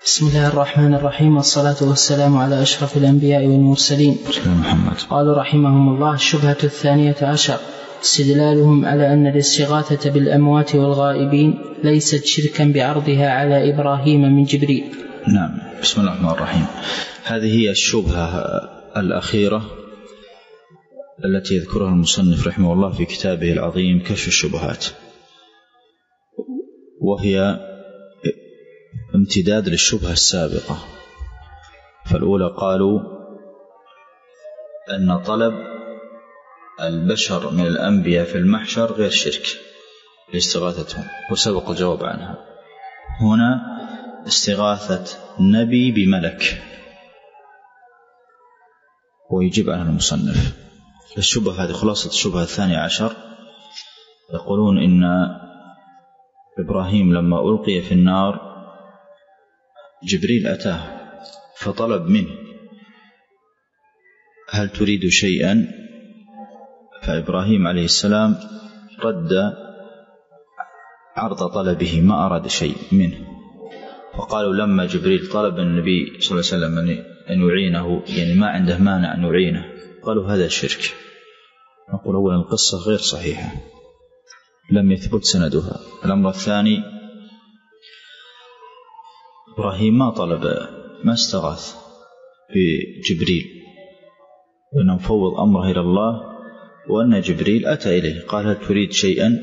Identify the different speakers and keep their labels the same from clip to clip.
Speaker 1: بسم الله الرحمن الرحيم، والصلاة والسلام على أشرف الأنبياء والمرسلين. قالوا رحمهم الله: الشبهة 12 استدلالهم على أن الاستغاثة بالأموات والغائبين ليست شركا بعرضها على إبراهيم من جبريل.
Speaker 2: نعم. بسم الله الرحمن الرحيم. هذه هي الشبهة الأخيرة التي يذكرها المصنف رحمه الله في كتابه العظيم كشف الشبهات، وهي امتداد للشبهة السابقة. فالأولى قالوا أن طلب البشر من الأنبياء في المحشر غير شرك لاستغاثتهم، وسبق الجواب عنها. هنا استغاثة نبي بملك، ويجيب عنها المصنف. الشبهة هذه خلاصة الشبهة 12. يقولون إن إبراهيم لما ألقي في النار جبريل أتاه فطلب منه: هل تريد شيئا؟ فإبراهيم عليه السلام رد عرض طلبه، ما أراد شيء منه. فقالوا لما جبريل طلب النبي صلى الله عليه وسلم أن يعينه، يعني ما عنده مانع أن يعينه، قالوا هذا شرك. نقول أولا القصة غير صحيحة، لم يثبت سندها. الأمر الثاني، إبراهيم ما استغاث بجبريل، وإنه فوض أمره إلى الله، وأن جبريل أتى إليه قال: هل تريد شيئا؟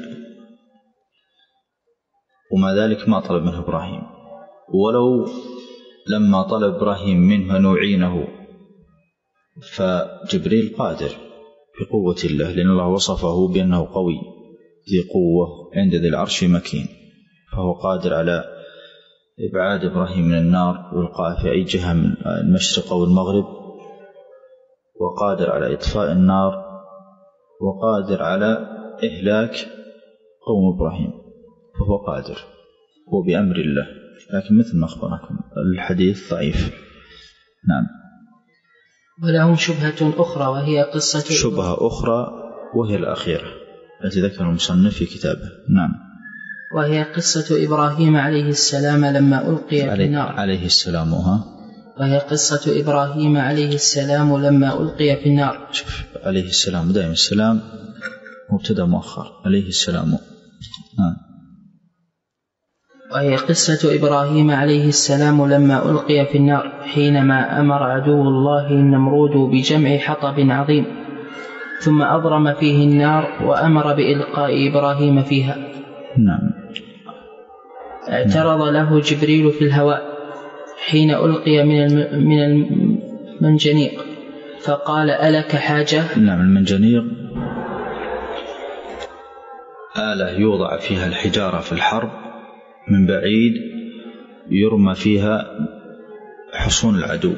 Speaker 2: وما ذلك ما طلب منه إبراهيم. ولو لما طلب إبراهيم منه أن يعينه، فجبريل قادر بقوة الله، لأن الله وصفه بأنه قوي ذي قوة عند ذي العرش مكين، فهو قادر على إبعاد إبراهيم من النار والقاء في أي جهة من المشرق أو المغرب، وقادر على إطفاء النار، وقادر على إهلاك قوم إبراهيم، فهو قادر، هو بأمر الله. لكن مثل ما أخبركم الحديث ضعيف. نعم.
Speaker 1: ولهم شبهة أخرى، وهي قصة
Speaker 2: شبهة أخرى وهي الأخيرة التي ذكر المصنف في كتابه. نعم.
Speaker 1: وهي قصة إبراهيم عليه السلام لما ألقي في النار.
Speaker 2: عليه السلام.
Speaker 1: وهي قصة إبراهيم عليه السلام لما ألقي في النار.
Speaker 2: شوف، عليه السلام دائما السلام مبتدأ مؤخر، عليه السلام.
Speaker 1: وهي قصة إبراهيم عليه السلام لما ألقي في النار، حينما أمر عدو الله النمرود بجمع حطب عظيم، ثم أضرم فيه النار وأمر بإلقاء إبراهيم فيها.
Speaker 2: نعم.
Speaker 1: اعترض له جبريل في الهواء حين ألقي من المنجنيق، فقال: ألك حاجة؟
Speaker 2: نعم. المنجنيق آلة يوضع فيها الحجارة في الحرب من بعيد، يرمى فيها حصون العدو.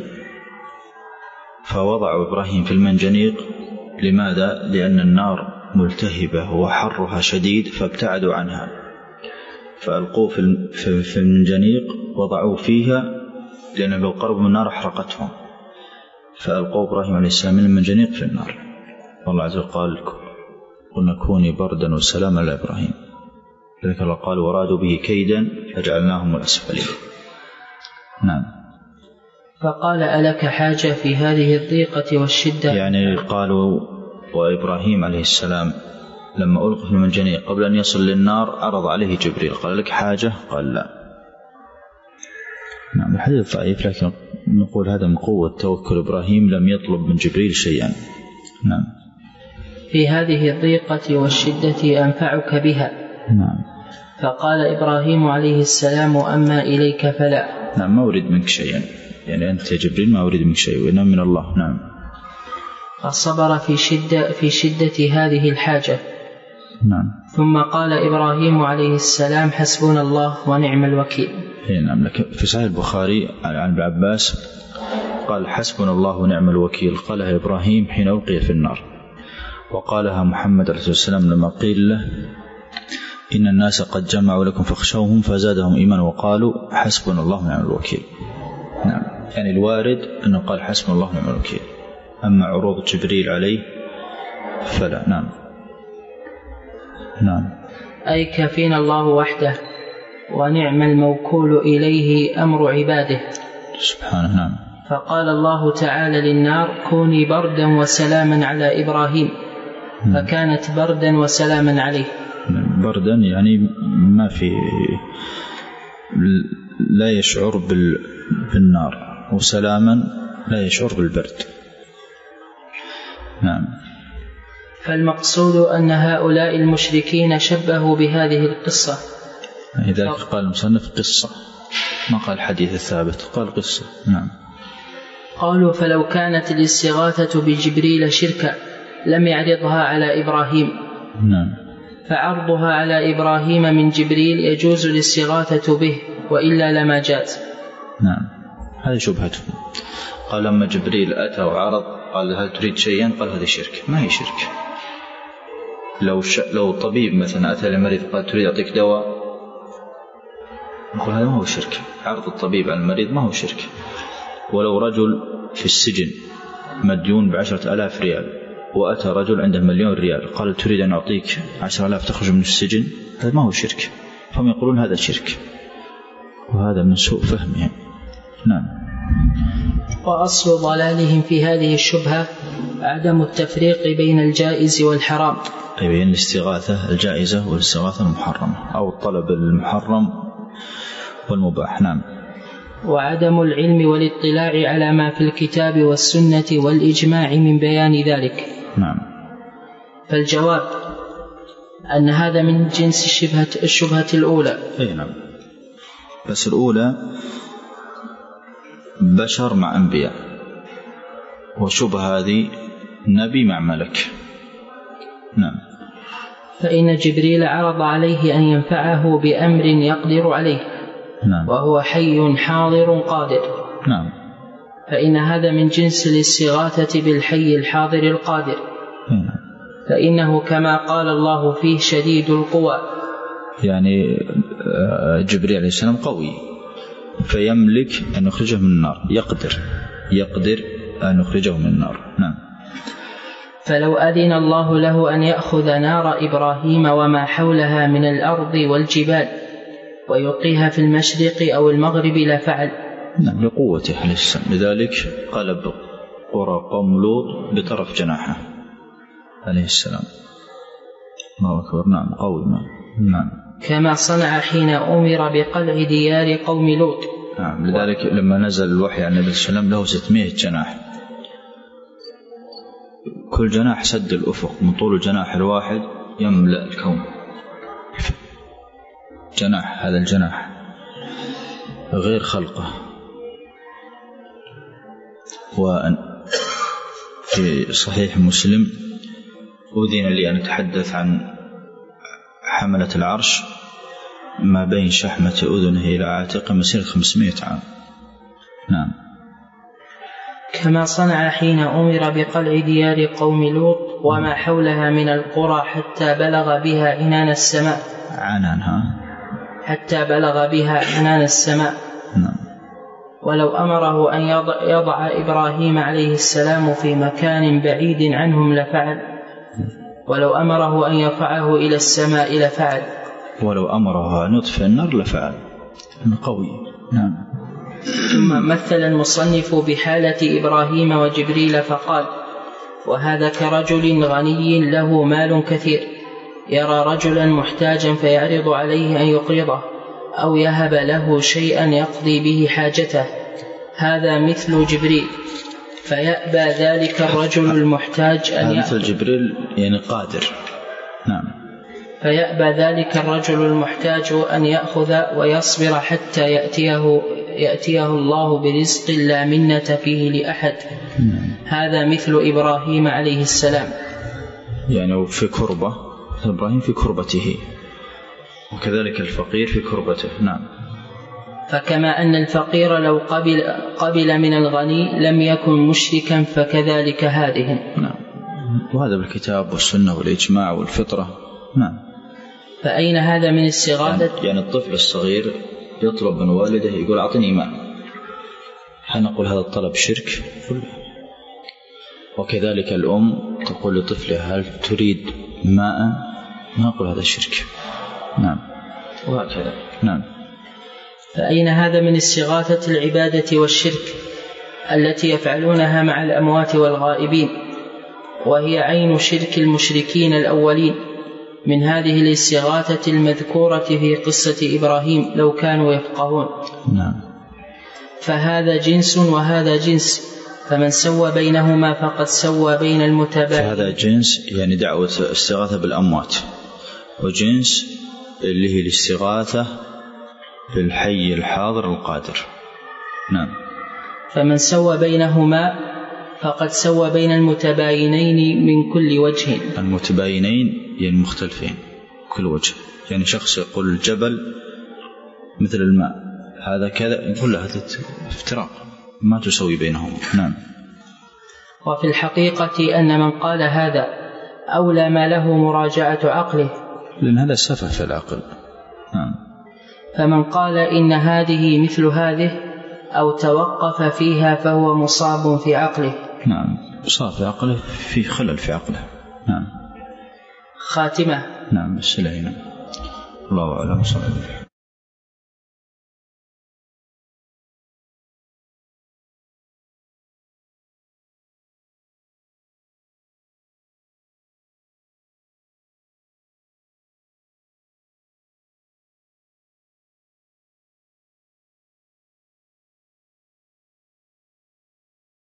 Speaker 2: فوضع إبراهيم في المنجنيق. لماذا؟ لأن النار ملتهبة وحرها شديد، فابتعدوا عنها، فألقوه في المنجنيق، وضعوه فيها، لأن لو قربوا من النار أحرقتهم، فألقوا إبراهيم عليه السلام من المنجنيق في النار. والله عز وجل قال: قلنا كوني بردا وسلاما على إبراهيم. لذلك الله قال: ورادوا به كيدا فجعلناهم الأسفلين. نعم.
Speaker 1: فقال: ألك حاجة في هذه الضيقة والشدة؟
Speaker 2: يعني قالوا: وإبراهيم عليه السلام لما ألقي في المنجنيق قبل أن يصل للنار عرض عليه جبريل، قال: لك حاجة؟ قال: لا. نعم. الحديث ضعيف، لكن نقول هذا من قوة توكل إبراهيم، لم يطلب من جبريل شيئا. نعم.
Speaker 1: في هذه الضيقة والشدة أنفعك بها.
Speaker 2: نعم.
Speaker 1: فقال إبراهيم عليه السلام: أما إليك فلا.
Speaker 2: نعم. ما أريد منك شيئا، يعني أنت يا جبريل ما أريد منك شيء، وإنما من الله. نعم.
Speaker 1: فصبر في شدة هذه الحاجة.
Speaker 2: نعم.
Speaker 1: ثم قال إبراهيم عليه السلام: حسبنا الله ونعم الوكيل.
Speaker 2: نعم. لكن في صحيح البخاري عن ابن عباس قال: حسبنا الله ونعم الوكيل، قالها إبراهيم حين ألقي في النار، وقالها محمد عليه الصلاة والسلام لما قيل له: إن الناس قد جمعوا لكم فاخشوهم، فزادهم إيمانا وقالوا حسبنا الله ونعم الوكيل. نعم. يعني الوارد أنه قال حسبنا الله ونعم الوكيل، أما عروض جبريل عليه فلا. نعم. نعم.
Speaker 1: أي كفينا الله وحده. ونعم الموكول إليه أمر عباده
Speaker 2: سبحانه. نعم.
Speaker 1: فقال الله تعالى للنار كوني بردا وسلاما على إبراهيم، فكانت بردا وسلاما عليه.
Speaker 2: بردا يعني ما في، لا يشعر بالنار، وسلاما لا يشعر بالبرد. نعم.
Speaker 1: فالمقصود أن هؤلاء المشركين شبهوا بهذه القصة.
Speaker 2: لذلك قال المصنف قصة، ما قال حديث الثابت، قال قصة. نعم.
Speaker 1: قالوا فلو كانت الاستغاثة بجبريل شركا لم يعرضها على إبراهيم.
Speaker 2: نعم.
Speaker 1: فعرضها على إبراهيم من جبريل يجوز الاستغاثة به، وإلا لما جاز.
Speaker 2: نعم. هذه شبهته. قال لما جبريل أتى وعرض قال هل تريد شيئا؟ قال هذه شرك. ما هي شرك. لو طبيب مثلا أتى للمريض قال تريد أعطيك دواء، نقول هذا ما هو شرك. عرض الطبيب على المريض ما هو شرك. ولو رجل في السجن مديون ب10,000 ريال وأتى رجل عنده 1,000,000 ريال قال تريد أن أعطيك 10,000 تخرج من السجن، هذا ما هو شرك. فهم يقولون هذا شرك، وهذا من سوء فهمهم. نعم.
Speaker 1: وأصل ضلالهم في هذه الشبهة عدم التفريق بين الجائز والحرام،
Speaker 2: أي بين الاستغاثة الجائزة والاستغاثة المحرمة، أو الطلب المحرم والمباح. نعم.
Speaker 1: وعدم العلم والاطلاع على ما في الكتاب والسنة والإجماع من بيان ذلك.
Speaker 2: نعم.
Speaker 1: فالجواب أن هذا من جنس الشبهة الأولى.
Speaker 2: أي نعم. بس الأولى بشر مع أنبياء، وشبهة هذه نبي مع ملك. نعم.
Speaker 1: فإن جبريل عرض عليه أن ينفعه بأمر يقدر عليه.
Speaker 2: نعم.
Speaker 1: وهو حي حاضر قادر.
Speaker 2: نعم.
Speaker 1: فإن هذا من جنس الاستغاثة بالحي الحاضر القادر.
Speaker 2: نعم.
Speaker 1: فإنه كما قال الله فيه شديد القوى،
Speaker 2: يعني جبريل عليه السلام قوي فيملك أن يخرجه من النار، يقدر أن يخرجه من النار. نعم.
Speaker 1: فلو أذن الله له أن يأخذ نار إبراهيم وما حولها من الأرض والجبال ويلقيها في المشرق أو المغرب لفعل.
Speaker 2: نعم. لقوته عليه السلام، لذلك قلب قرى قوم لوط بطرف جناحه عليه السلام. الله أكبر. نعم. قوي. نعم.
Speaker 1: كما صنع حين أمر بقلع ديار قوم لوط.
Speaker 2: نعم. لذلك لما نزل الوحي عن النبي صلى الله عليه وسلم له 600 جناح، كل جناح سد الأفق، من طول الجناح الواحد يملأ الكون. جناح، هذا الجناح غير خلقه. وفي صحيح مسلم أذن لي أن أتحدث عن حملة العرش ما بين شحمة أذنه إلى عاتقه مسيرة 500 عام. نعم.
Speaker 1: كما صنع حين أمر بقلع ديار قوم لوط وما حولها من القرى حتى بلغ بها عنان السماء. حتى بلغ بها عنان السماء.
Speaker 2: نعم.
Speaker 1: ولو أمره أن يضع إبراهيم عليه السلام في مكان بعيد عنهم لفعل، ولو أمره أن يرفعه إلى السماء لفعل،
Speaker 2: ولو أمره أن يطفئ النار لفعل. قوي. نعم.
Speaker 1: ثم مثل المصنف بحالة إبراهيم وجبريل فقال: وهذا كرجل غني له مال كثير يرى رجلا محتاجا فيعرض عليه أن يقرضه أو يهب له شيئا يقضي به حاجته، هذا مثل جبريل، فيأبى ذلك الرجل المحتاج أن
Speaker 2: مثل جبريل يعني قادر. نعم.
Speaker 1: فيأبى ذلك الرجل المحتاج أن يأخذ ويصبر حتى يأتيه الله برزق لا منة فيه لأحد. هذا مثل إبراهيم عليه السلام،
Speaker 2: يعني في كربة، إبراهيم في كربته، وكذلك الفقير في كربته. نعم.
Speaker 1: فكما أن الفقير لو قبل من الغني لم يكن مشركا فكذلك هذه.
Speaker 2: نعم. وهذا بالكتاب والسنة والإجماع والفطرة. نعم.
Speaker 1: فأين هذا من استغاثة؟
Speaker 2: يعني الطفل الصغير يطلب من والده يقول أعطني ماء، هل نقول هذا الطلب شرك؟ وكذلك الأم تقول لطفلها هل تريد ماء، ما نقول هذا شرك. نعم. وهكذا. نعم.
Speaker 1: فأين هذا من استغاثة العبادة والشرك التي يفعلونها مع الأموات والغائبين، وهي عين شرك المشركين الأولين من هذه الاستغاثة المذكورة في قصة إبراهيم لو كانوا يفقهون.
Speaker 2: نعم.
Speaker 1: فهذا جنس وهذا جنس، فمن سوى بينهما فقد سوى بين المتباين.
Speaker 2: فهذا جنس يعني دعوة استغاثة بالأموات، وجنس اللي هي الاستغاثة بالحي الحاضر القادر. نعم.
Speaker 1: فمن سوى بينهما فقد سوى بين المتباينين من كل وجه.
Speaker 2: المتباينين يعني مختلفين كل وجه، يعني شخص يقول الجبل مثل الماء، هذا كذا، يقول هذا افتراق ما تسوي بينهم. نعم.
Speaker 1: وفي الحقيقة أن من قال هذا أولى ما له مراجعة عقله،
Speaker 2: لأن هذا سفه في العقل. نعم.
Speaker 1: فمن قال إن هذه مثل هذه أو توقف فيها فهو مصاب في عقله.
Speaker 2: نعم، مصاب في عقله، في خلل في عقله. نعم.
Speaker 1: خاتمة.
Speaker 2: نعم، السلام. الله أعلم. صلى الله عليه وسلم.